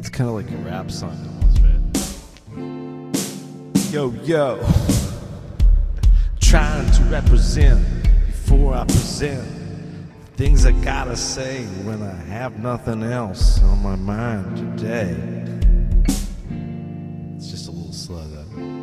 kind of like a rap song almost, right? Yo, yo. Trying to represent before I present things I gotta say when I have nothing else on my mind today. It's just a little slow though.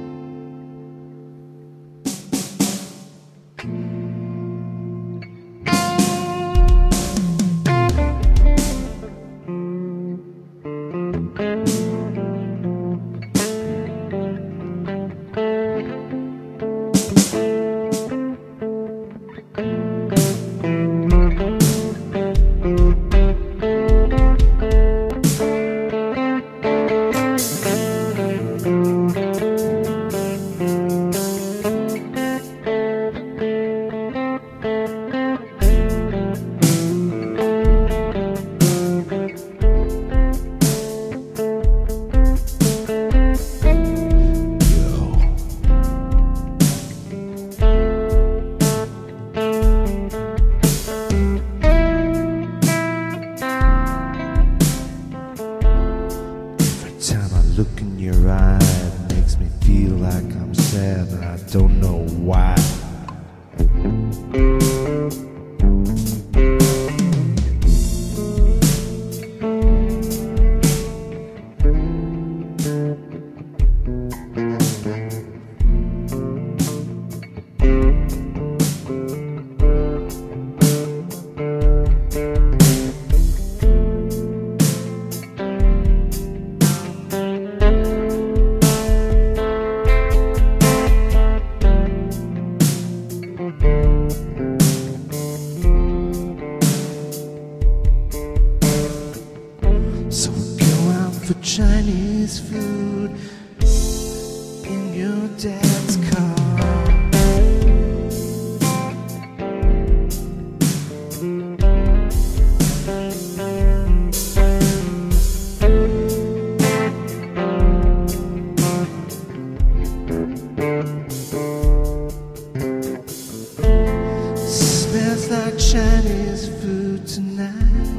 Look in your eye, it makes me feel like I'm sad, and I don't know why. So go out for Chinese food in your dad's car. Smells like Chinese food tonight.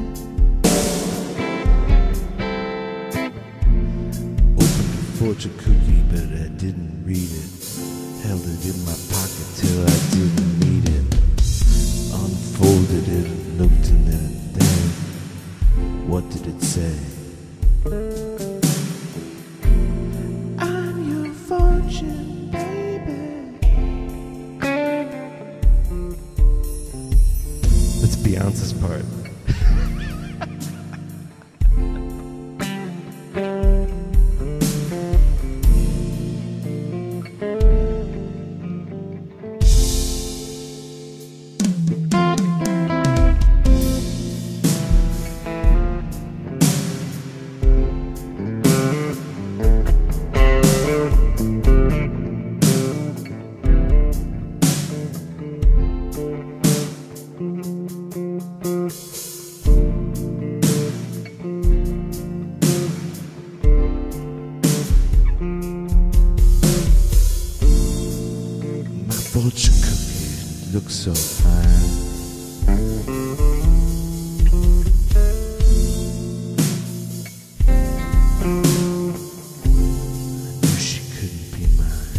Fortune cookie, but I didn't read it. Held it in my pocket till I didn't need it. Unfolded it and looked in it. Then, what did it say? I'm your fortune, baby. That's Beyonce's part. Fortune cookie looks so fine. I knew she couldn't be mine.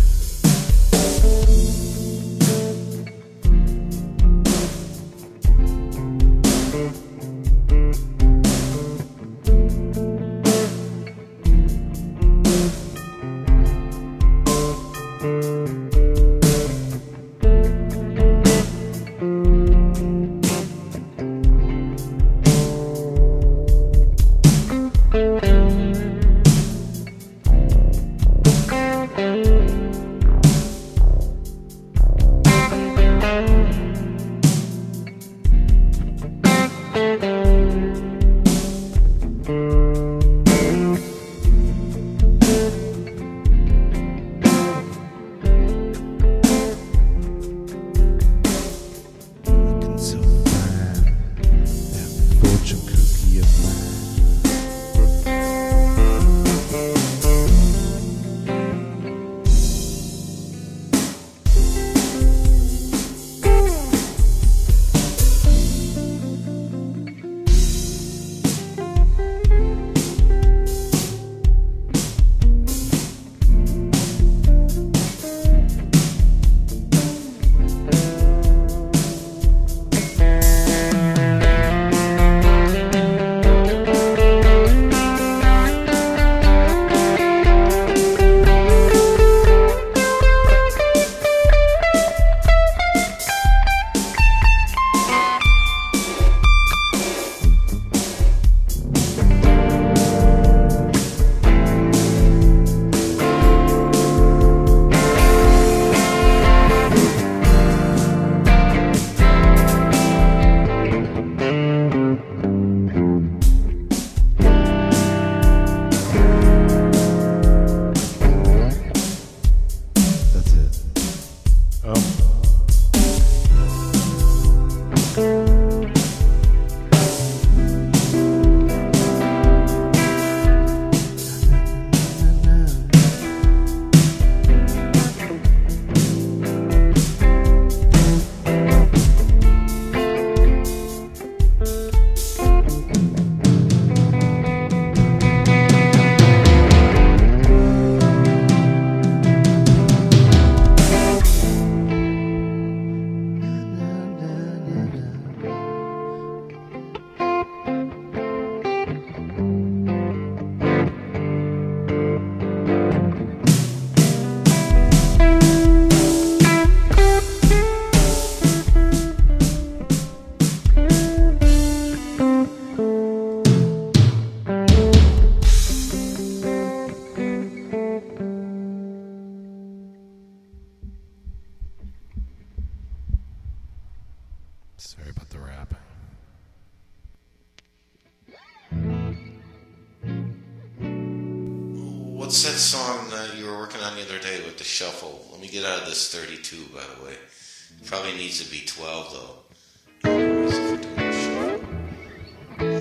What's that song that you were working on the other day with the shuffle? Let me get out of this 32, by the way. Probably needs to be 12, though. Anyways, if we're doing the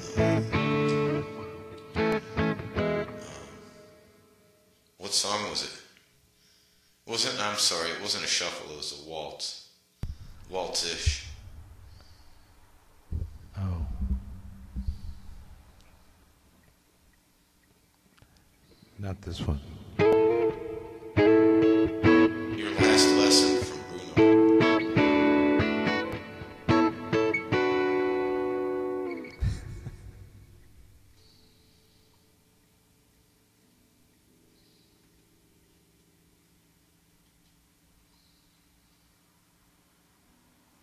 shuffle. What song was it? I'm sorry, it wasn't a shuffle, it was a waltz. Waltz-ish. Oh. Not this one.